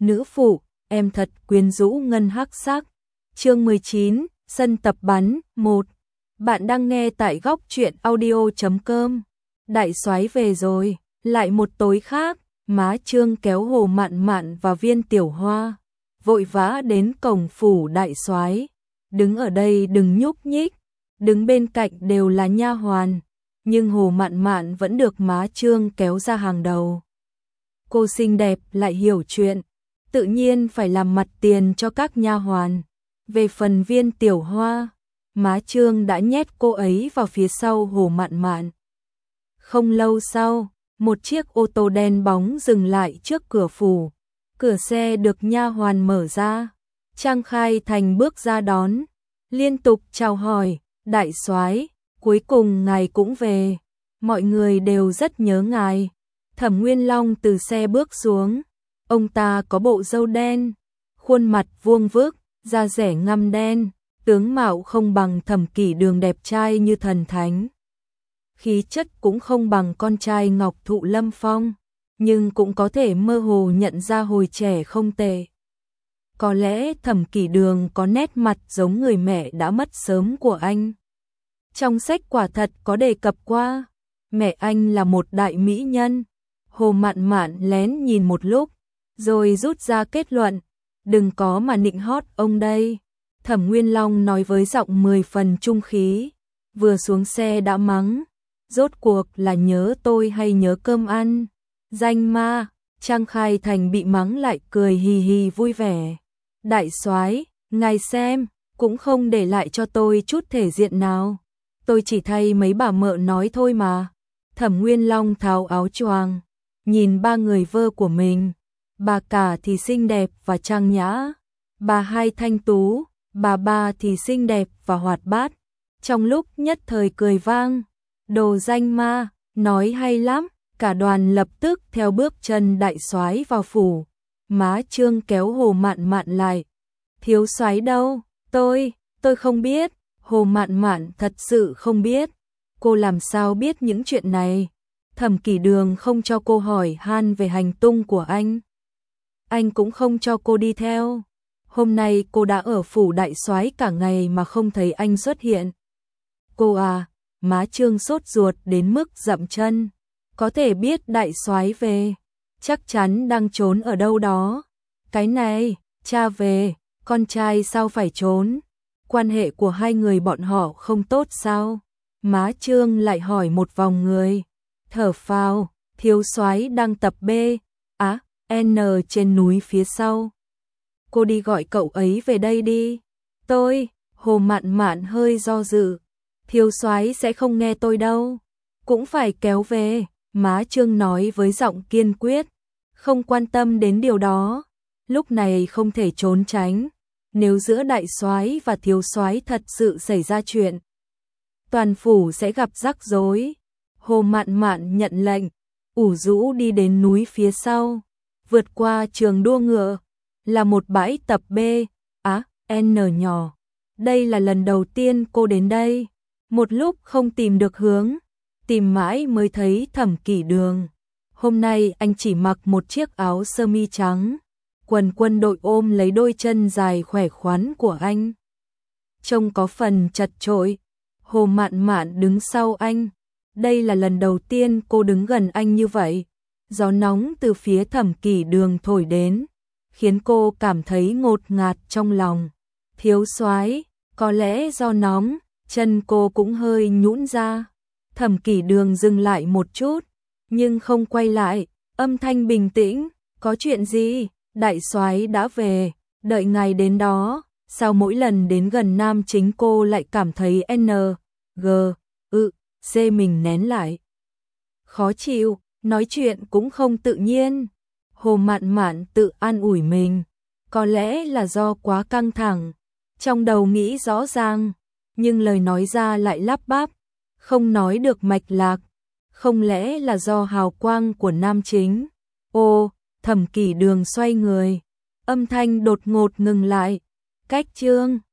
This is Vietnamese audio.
nữ phụ, em thật quyến rũ ngân hắc sắc. Chương 19, sân tập bắn 1. Bạn đang nghe tại góc truyện audio.com. Đại soái về rồi, lại một tối khác, má Trương kéo Hồ Mạn Mạn và Viên Tiểu Hoa, vội vã đến cổng phủ đại soái. Đứng ở đây đừng nhúc nhích, đứng bên cạnh đều là nha hoàn, nhưng Hồ Mạn Mạn vẫn được má Trương kéo ra hàng đầu. Cô xinh đẹp lại hiểu chuyện, tự nhiên phải làm mặt tiền cho các nha hoàn. Về phần Viên Tiểu Hoa, má Trương đã nhét cô ấy vào phía sau Hồ Mạn Mạn. Không lâu sau, một chiếc ô tô đen bóng dừng lại trước cửa phủ. Cửa xe được nha hoàn mở ra. Trang Khai Thành bước ra đón, liên tục chào hỏi, đại soái, cuối cùng ngài cũng về. Mọi người đều rất nhớ ngài. Thẩm Nguyên Long từ xe bước xuống. Ông ta có bộ râu đen, khuôn mặt vuông vức, da rẻ ngăm đen, tướng mạo không bằng Thẩm Kỷ Đường đẹp trai như thần thánh. Khí chất cũng không bằng con trai Ngọc Thụ Lâm Phong, nhưng cũng có thể mơ hồ nhận ra hồi trẻ không tệ. Có lẽ Thẩm Kỷ Đường có nét mặt giống người mẹ đã mất sớm của anh. Trong sách quả thật có đề cập qua, mẹ anh là một đại mỹ nhân. Hồ Mạn Mạn lén nhìn một lúc, rồi rút ra kết luận, đừng có mà nịnh hót ông đây. Thẩm Nguyên Long nói với giọng 10 phần trung khí, vừa xuống xe đã mắng, rốt cuộc là nhớ tôi hay nhớ cơm ăn? Danh ma. Trang Khai Thành bị mắng lại cười hì hì vui vẻ. Đại soái, ngài xem, cũng không để lại cho tôi chút thể diện nào. Tôi chỉ thay mấy bà mợ nói thôi mà. Thẩm Nguyên Long tháo áo choàng, nhìn ba người vơ của mình. Bà cả thì xinh đẹp và trang nhã, bà hai thanh tú, bà ba thì xinh đẹp và hoạt bát. Trong lúc nhất thời cười vang, đồ danh ma, nói hay lắm. Cả đoàn lập tức theo bước chân đại soái vào phủ. Má Trương kéo Hồ Mạn Mạn lại. Thiếu soái đâu? Tôi không biết. Hồ Mạn Mạn thật sự không biết. Cô làm sao biết những chuyện này? Thẩm Kỷ Đường không cho cô hỏi han về hành tung của anh. Anh cũng không cho cô đi theo. Hôm nay cô đã ở phủ đại soái cả ngày mà không thấy anh xuất hiện. Cô à, má Trương sốt ruột đến mức dậm chân. Có thể biết đại soái về, chắc chắn đang trốn ở đâu đó. Cái này, cha về, con trai sao phải trốn? Quan hệ của hai người bọn họ không tốt sao? Má Trương lại hỏi một vòng người. Thở phào, thiếu soái đang tập B, N trên núi phía sau. Cô đi gọi cậu ấy về đây đi. Hồ Mạn Mạn hơi do dự. Thiếu soái sẽ không nghe tôi đâu. Cũng phải kéo về. Má Trương nói với giọng kiên quyết, không quan tâm đến điều đó, lúc này không thể trốn tránh, nếu giữa đại soái và thiếu soái thật sự xảy ra chuyện, toàn phủ sẽ gặp rắc rối. Hồ Mạn Mạn nhận lệnh, ủ rũ đi đến núi phía sau, vượt qua trường đua ngựa, là một bãi tập B, N nhỏ. Đây là lần đầu tiên cô đến đây, một lúc không tìm được hướng. Tìm mãi mới thấy Thẩm Kỷ Đường. Hôm nay anh chỉ mặc một chiếc áo sơ mi trắng, quần quân đội ôm lấy đôi chân dài khỏe khoắn của anh. Trông có phần chật chội. Hồ Mạn Mạn đứng sau anh. Đây là lần đầu tiên cô đứng gần anh như vậy. Gió nóng từ phía Thẩm Kỷ Đường thổi đến, khiến cô cảm thấy ngột ngạt trong lòng. Thiếu soái, có lẽ do nóng, chân cô cũng hơi nhũn ra. Thẩm Kỷ Đường dừng lại một chút, nhưng không quay lại, âm thanh bình tĩnh, có chuyện gì? Đại soái đã về, đợi ngài đến đó. Sao mỗi lần đến gần nam chính cô lại cảm thấy C mình nén lại. Khó chịu, nói chuyện cũng không tự nhiên. Hồ Mạn Mạn tự an ủi mình, có lẽ là do quá căng thẳng, trong đầu nghĩ rõ ràng, nhưng lời nói ra lại lắp bắp, không nói được mạch lạc. Không lẽ là do hào quang của nam chính? Thẩm Kỷ Đường xoay người, âm thanh đột ngột ngừng lại. Cách Trương